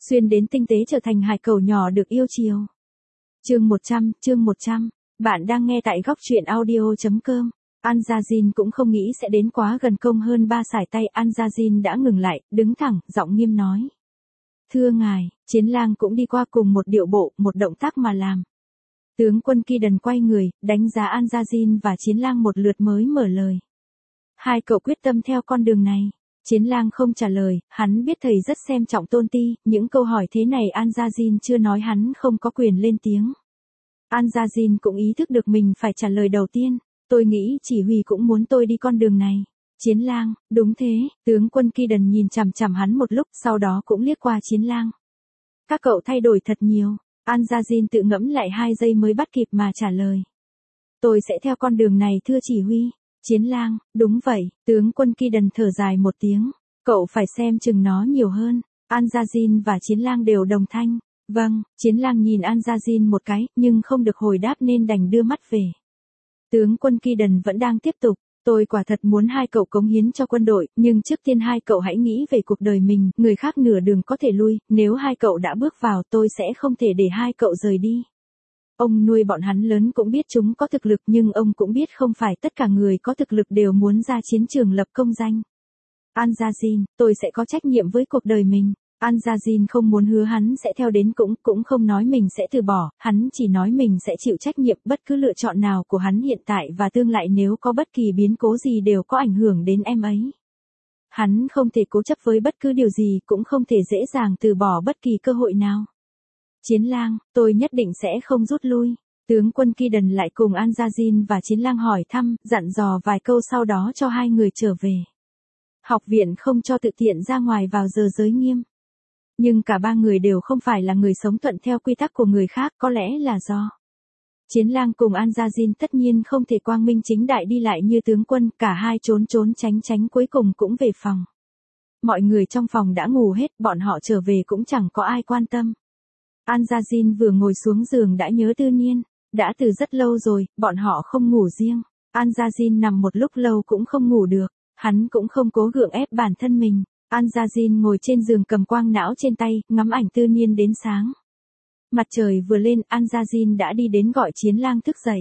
xuyên đến tinh tế trở thành hải cẩu nhỏ được yêu chiều. Chương 100, bạn đang nghe tại góc truyện audio.com. Anjazin cũng không nghĩ sẽ đến quá gần, công hơn 3 sải tay. Anjazin đã ngừng lại, đứng thẳng, giọng nghiêm nói. Thưa ngài, Chiến Lang cũng đi qua cùng một điệu bộ, một động tác mà làm. Tướng quân Kidon quay người, đánh giá Anjazin và Chiến Lang một lượt mới mở lời. Hai cậu quyết tâm theo con đường này. Chiến Lang không trả lời, hắn biết thầy rất xem trọng Tôn Ti, những câu hỏi thế này Anjazin chưa nói hắn không có quyền lên tiếng. Anjazin cũng ý thức được mình phải trả lời đầu tiên, tôi nghĩ chỉ huy cũng muốn tôi đi con đường này. Chiến Lang, đúng thế, tướng quân Kidon nhìn chằm chằm hắn một lúc, sau đó cũng liếc qua Chiến Lang. Các cậu thay đổi thật nhiều, Anjazin tự ngẫm lại 2 giây mới bắt kịp mà trả lời. Tôi sẽ theo con đường này thưa chỉ huy. Chiến Lang, đúng vậy, tướng quân Kidon thở dài một tiếng, cậu phải xem chừng nó nhiều hơn. Anjazin và Chiến Lang đều đồng thanh, vâng. Chiến Lang nhìn Anjazin một cái, nhưng không được hồi đáp nên đành đưa mắt về. Tướng quân Kidon vẫn đang tiếp tục, tôi quả thật muốn hai cậu cống hiến cho quân đội, nhưng trước tiên hai cậu hãy nghĩ về cuộc đời mình, người khác nửa đường có thể lui, nếu hai cậu đã bước vào tôi sẽ không thể để hai cậu rời đi. Ông nuôi bọn hắn lớn cũng biết chúng có thực lực, nhưng ông cũng biết không phải tất cả người có thực lực đều muốn ra chiến trường lập công danh. Anjazin, tôi sẽ có trách nhiệm với cuộc đời mình. Anjazin không muốn hứa hắn sẽ theo đến, cũng không nói mình sẽ từ bỏ, hắn chỉ nói mình sẽ chịu trách nhiệm bất cứ lựa chọn nào của hắn hiện tại và tương lai, nếu có bất kỳ biến cố gì đều có ảnh hưởng đến em ấy. Hắn không thể cố chấp với bất cứ điều gì, cũng không thể dễ dàng từ bỏ bất kỳ cơ hội nào. Chiến Lang, tôi nhất định sẽ không rút lui. Tướng quân Kidon lại cùng Anjazin và Chiến Lang hỏi thăm, dặn dò vài câu sau đó cho hai người trở về. Học viện không cho tự tiện ra ngoài vào giờ giới nghiêm. Nhưng cả ba người đều không phải là người sống thuận theo quy tắc của người khác, có lẽ là do Chiến Lang cùng Anjazin tất nhiên không thể quang minh chính đại đi lại như tướng quân, cả hai trốn tránh cuối cùng cũng về phòng. Mọi người trong phòng đã ngủ hết, bọn họ trở về cũng chẳng có ai quan tâm. Anjazin vừa ngồi xuống giường đã nhớ Tư Niên, đã từ rất lâu rồi, bọn họ không ngủ riêng. Anjazin nằm một lúc lâu cũng không ngủ được, hắn cũng không cố gượng ép bản thân mình. Anjazin ngồi trên giường cầm quang não trên tay, ngắm ảnh Tư Niên đến sáng. Mặt trời vừa lên, Anjazin đã đi đến gọi Chiến Lang thức dậy.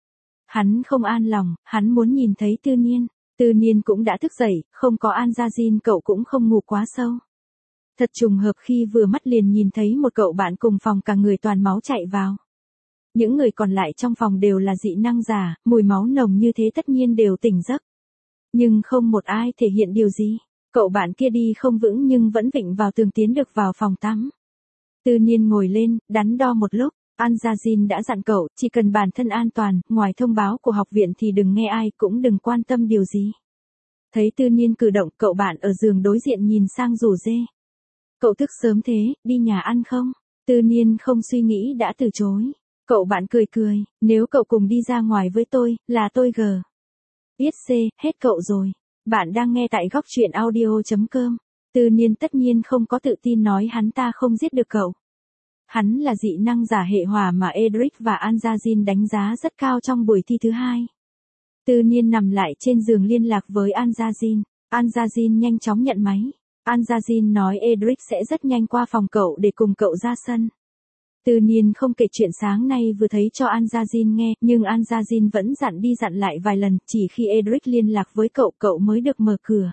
Hắn không an lòng, hắn muốn nhìn thấy Tư Niên. Tư Niên cũng đã thức dậy, không có Anjazin cậu cũng không ngủ quá sâu. Thật trùng hợp khi vừa mắt liền nhìn thấy một cậu bạn cùng phòng cả người toàn máu chạy vào. Những người còn lại trong phòng đều là dị năng giả, mùi máu nồng như thế tất nhiên đều tỉnh giấc. Nhưng không một ai thể hiện điều gì. Cậu bạn kia đi không vững nhưng vẫn vịnh vào tường tiến được vào phòng tắm. Tư Niên ngồi lên, đắn đo một lúc. Anjazin đã dặn cậu, chỉ cần bản thân an toàn, ngoài thông báo của học viện thì đừng nghe ai, cũng đừng quan tâm điều gì. Thấy Tư Niên cử động, cậu bạn ở giường đối diện nhìn sang rủ rê. Cậu thức sớm thế, đi nhà ăn không? Tư Niên không suy nghĩ đã từ chối. Cậu bạn cười, nếu cậu cùng đi ra ngoài với tôi, là tôi gờ. Yết xê, hết cậu rồi. Bạn đang nghe tại góc truyện audio.com. Tư Niên tất nhiên không có tự tin nói hắn ta không giết được cậu. Hắn là dị năng giả hệ hỏa mà Edric và Anjazin đánh giá rất cao trong buổi thi thứ 2. Tư Niên nằm lại trên giường liên lạc với Anjazin. Anjazin nhanh chóng nhận máy. Anjazin nói Edric sẽ rất nhanh qua phòng cậu để cùng cậu ra sân. Tư Niên không kể chuyện sáng nay vừa thấy cho Anjazin nghe, nhưng Anjazin vẫn dặn đi dặn lại vài lần, chỉ khi Edric liên lạc với cậu mới được mở cửa.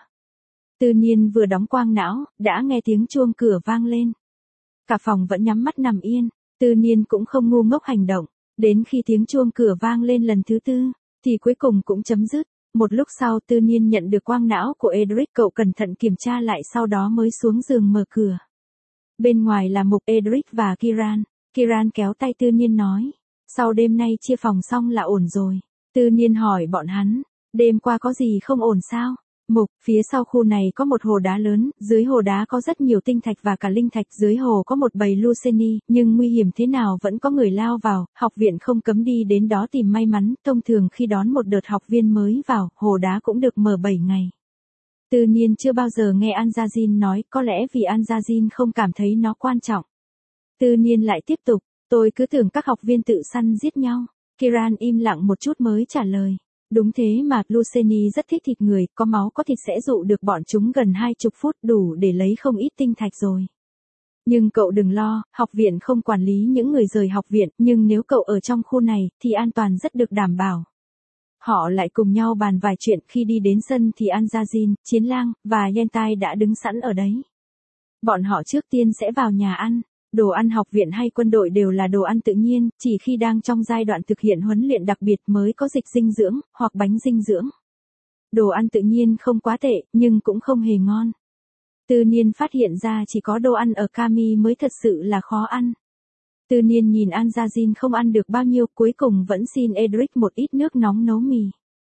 Tư Niên vừa đóng quang não, đã nghe tiếng chuông cửa vang lên. Cả phòng vẫn nhắm mắt nằm yên, Tư Niên cũng không ngu ngốc hành động, đến khi tiếng chuông cửa vang lên lần thứ 4, thì cuối cùng cũng chấm dứt. Một lúc sau Tư Niên nhận được quang não của Edric, cậu cẩn thận kiểm tra lại sau đó mới xuống giường mở cửa. Bên ngoài là Mục, Edric và Kiran. Kiran kéo tay Tư Niên nói, sau đêm nay chia phòng xong là ổn rồi. Tư Niên hỏi bọn hắn, đêm qua có gì không ổn sao? Mục, phía sau khu này có một hồ đá lớn, dưới hồ đá có rất nhiều tinh thạch và cả linh thạch, dưới hồ có một bầy Luceni, nhưng nguy hiểm thế nào vẫn có người lao vào, học viện không cấm đi đến đó tìm may mắn, thông thường khi đón một đợt học viên mới vào, hồ đá cũng được mở 7 ngày. Tư Niên chưa bao giờ nghe Anjazin nói, có lẽ vì Anjazin không cảm thấy nó quan trọng. Tư Niên lại tiếp tục, tôi cứ tưởng các học viên tự săn giết nhau. Kiran im lặng một chút mới trả lời. Đúng thế mà, Luceni rất thích thịt người, có máu có thịt sẽ dụ được bọn chúng gần 20 phút, đủ để lấy không ít tinh thạch rồi. Nhưng cậu đừng lo, học viện không quản lý những người rời học viện, nhưng nếu cậu ở trong khu này, thì an toàn rất được đảm bảo. Họ lại cùng nhau bàn vài chuyện, khi đi đến sân thì Anjajin, Chiến Lang, và Yentai đã đứng sẵn ở đấy. Bọn họ trước tiên sẽ vào nhà ăn. Đồ ăn học viện hay quân đội đều là đồ ăn tự nhiên, chỉ khi đang trong giai đoạn thực hiện huấn luyện đặc biệt mới có dịch dinh dưỡng, hoặc bánh dinh dưỡng. Đồ ăn tự nhiên không quá tệ, nhưng cũng không hề ngon. Tư Niên phát hiện ra chỉ có đồ ăn ở Kami mới thật sự là khó ăn. Tư Niên nhìn Anjajin không ăn được bao nhiêu, cuối cùng vẫn xin Edric một ít nước nóng nấu mì.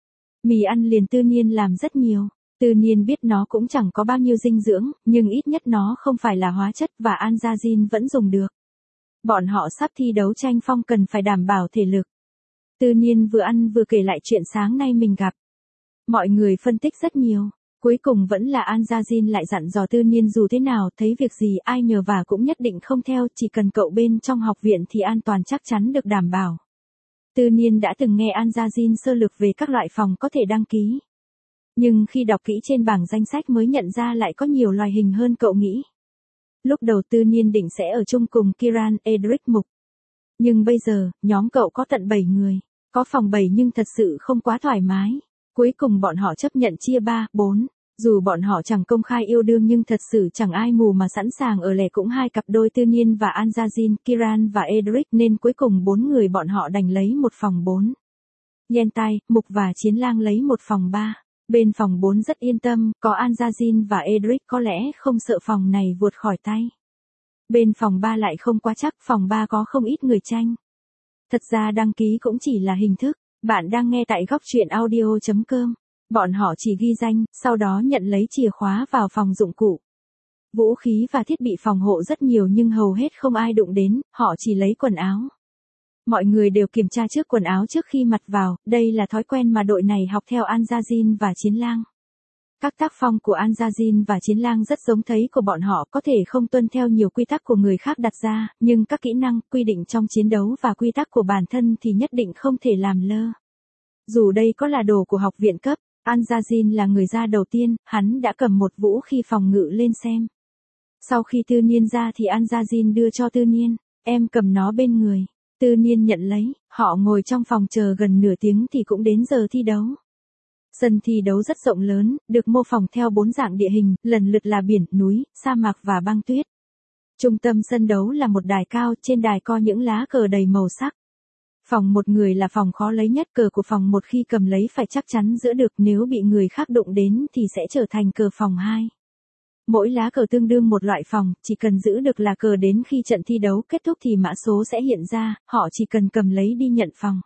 Mì ăn liền Tư Niên làm rất nhiều. Tư Niên biết nó cũng chẳng có bao nhiêu dinh dưỡng, nhưng ít nhất nó không phải là hóa chất và Anjajin vẫn dùng được. Bọn họ sắp thi đấu tranh phong cần phải đảm bảo thể lực. Tư Niên vừa ăn vừa kể lại chuyện sáng nay mình gặp. Mọi người phân tích rất nhiều. Cuối cùng vẫn là Anjajin lại dặn dò Tư Niên dù thế nào, thấy việc gì ai nhờ vả cũng nhất định không theo, chỉ cần cậu bên trong học viện thì an toàn chắc chắn được đảm bảo. Tư Niên đã từng nghe Anjajin sơ lược về các loại phòng có thể đăng ký. Nhưng khi đọc kỹ trên bảng danh sách mới nhận ra lại có nhiều loại hình hơn cậu nghĩ. Lúc đầu Tư Niên định sẽ ở chung cùng Kiran, Edric, Mục. Nhưng bây giờ, nhóm cậu có tận 7 người. Có phòng 7 nhưng thật sự không quá thoải mái. Cuối cùng bọn họ chấp nhận chia 3, 4. Dù bọn họ chẳng công khai yêu đương nhưng thật sự chẳng ai mù mà sẵn sàng ở lẻ cũng hai cặp đôi Tư Niên và Anjajin, Kiran và Edric nên cuối cùng 4 người bọn họ đành lấy một phòng 4. Yentai, Mục và Chiến Lang lấy một phòng 3. Bên phòng 4 rất yên tâm, có Anjajin và Edric có lẽ không sợ phòng này vụt khỏi tay. Bên phòng 3 lại không quá chắc, phòng 3 có không ít người tranh. Thật ra đăng ký cũng chỉ là hình thức, bạn đang nghe tại góc truyện audio.com. Bọn họ chỉ ghi danh, sau đó nhận lấy chìa khóa vào phòng dụng cụ. Vũ khí và thiết bị phòng hộ rất nhiều nhưng hầu hết không ai đụng đến, họ chỉ lấy quần áo. Mọi người đều kiểm tra trước quần áo trước khi mặc vào, đây là thói quen mà đội này học theo Anjajin và Chiến Lang. Các tác phong của Anjajin và Chiến Lang rất giống thấy của bọn họ, có thể không tuân theo nhiều quy tắc của người khác đặt ra, nhưng các kỹ năng, quy định trong chiến đấu và quy tắc của bản thân thì nhất định không thể làm lơ. Dù đây có là đồ của học viện cấp, Anjajin là người ra đầu tiên, hắn đã cầm một vũ khí phòng ngự lên xem. Sau khi Tư Niên ra thì Anjajin đưa cho Tư Niên, em cầm nó bên người. Tư Niên nhận lấy, họ ngồi trong phòng chờ gần nửa tiếng thì cũng đến giờ thi đấu. Sân thi đấu rất rộng lớn, được mô phỏng theo 4 dạng địa hình, lần lượt là biển, núi, sa mạc và băng tuyết. Trung tâm sân đấu là một đài cao, trên đài có những lá cờ đầy màu sắc. Phòng một người là phòng khó lấy nhất, cờ của phòng một khi cầm lấy phải chắc chắn giữ được, nếu bị người khác đụng đến thì sẽ trở thành cờ phòng 2. Mỗi lá cờ tương đương một loại phòng, chỉ cần giữ được là cờ đến khi trận thi đấu kết thúc thì mã số sẽ hiện ra, họ chỉ cần cầm lấy đi nhận phòng.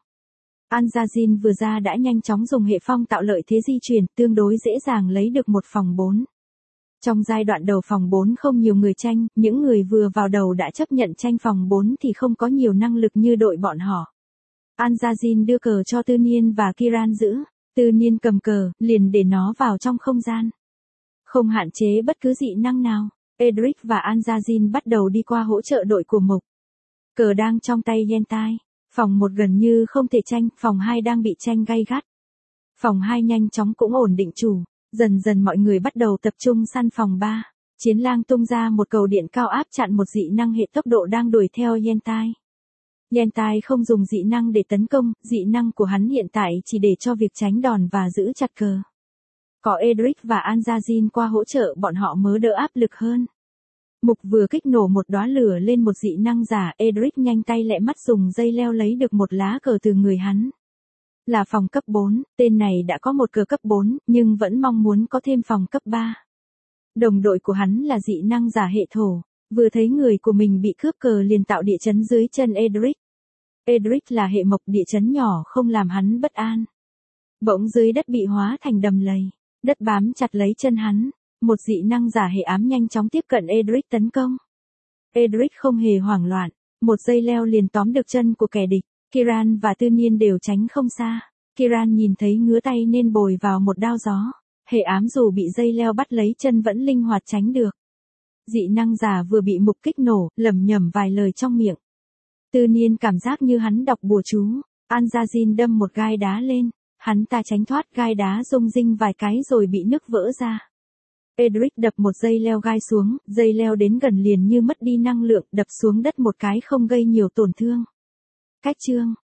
Anjajin vừa ra đã nhanh chóng dùng hệ phong tạo lợi thế di chuyển, tương đối dễ dàng lấy được một phòng 4. Trong giai đoạn đầu phòng 4 không nhiều người tranh, những người vừa vào đầu đã chấp nhận tranh phòng 4 thì không có nhiều năng lực như đội bọn họ. Anjajin đưa cờ cho Tư Niên và Kiran giữ, Tư Niên cầm cờ, liền để nó vào trong không gian. Không hạn chế bất cứ dị năng nào, Edric và Anjajin bắt đầu đi qua hỗ trợ đội của Mục. Cờ đang trong tay Yentai. Phòng 1 gần như không thể tranh, phòng 2 đang bị tranh gay gắt. Phòng 2 nhanh chóng cũng ổn định chủ, dần dần mọi người bắt đầu tập trung săn phòng 3. Chiến Lang tung ra một cầu điện cao áp chặn một dị năng hệ tốc độ đang đuổi theo Yentai. Yentai không dùng dị năng để tấn công, dị năng của hắn hiện tại chỉ để cho việc tránh đòn và giữ chặt cờ. Có Edric và Anjajin qua hỗ trợ bọn họ mới đỡ áp lực hơn. Mục vừa kích nổ một đóa lửa lên một dị năng giả, Edric nhanh tay lẹ mắt dùng dây leo lấy được một lá cờ từ người hắn. Là phòng cấp 4, tên này đã có một cờ cấp 4, nhưng vẫn mong muốn có thêm phòng cấp 3. Đồng đội của hắn là dị năng giả hệ thổ, vừa thấy người của mình bị cướp cờ liền tạo địa chấn dưới chân Edric. Edric là hệ mộc, địa chấn nhỏ không làm hắn bất an. Bỗng dưới đất bị hóa thành đầm lầy, đất bám chặt lấy chân hắn. Một dị năng giả hệ ám nhanh chóng tiếp cận Edric tấn công. Edric không hề hoảng loạn, một dây leo liền tóm được chân của kẻ địch. Kiran và Tư Niên đều tránh không xa. Kiran nhìn thấy ngứa tay nên bồi vào một đao gió. Hệ ám dù bị dây leo bắt lấy chân vẫn linh hoạt tránh được. Dị năng giả vừa bị Mục kích nổ, lẩm nhẩm vài lời trong miệng. Tư Niên cảm giác như hắn đọc bùa chú. Anjajin đâm một gai đá lên. Hắn ta tránh thoát, gai đá rung rinh vài cái rồi bị nứt vỡ ra. Edric đập một dây leo gai xuống, dây leo đến gần liền như mất đi năng lượng, đập xuống đất một cái không gây nhiều tổn thương. Cách chương